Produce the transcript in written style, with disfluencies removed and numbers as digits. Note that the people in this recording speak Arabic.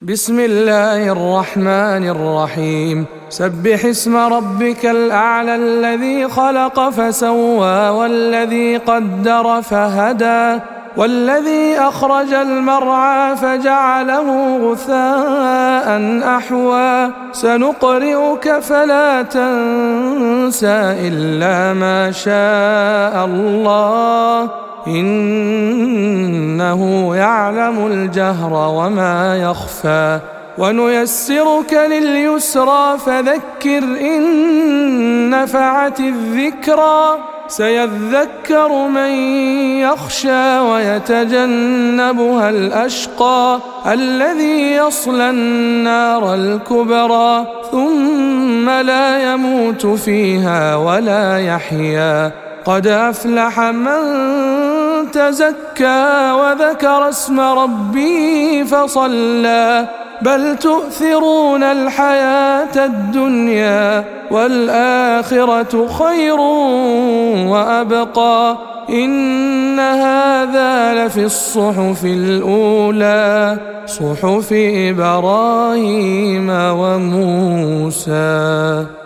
بسم الله الرحمن الرحيم سبح اسم ربك الأعلى الذي خلق فسوى والذي قدر فهدى والذي أخرج المرعى فجعله غثاء أحوى سنقرئك فلا تنسى إلا ما شاء الله إنه يعلم الجهر وما يخفى ونيسرك لليسرى فذكر إن نفعت الذكرى سيذكر من يخشى ويتجنبها الأشقى الذي يصلى النار الكبرى ثم لا يموت فيها ولا يحيا قد أفلح من تزكى وذكر اسم ربه فصلى بل تؤثرون الحياة الدنيا والآخرة خير وأبقى إن هذا لفي الصحف الأولى صحف إبراهيم وموسى.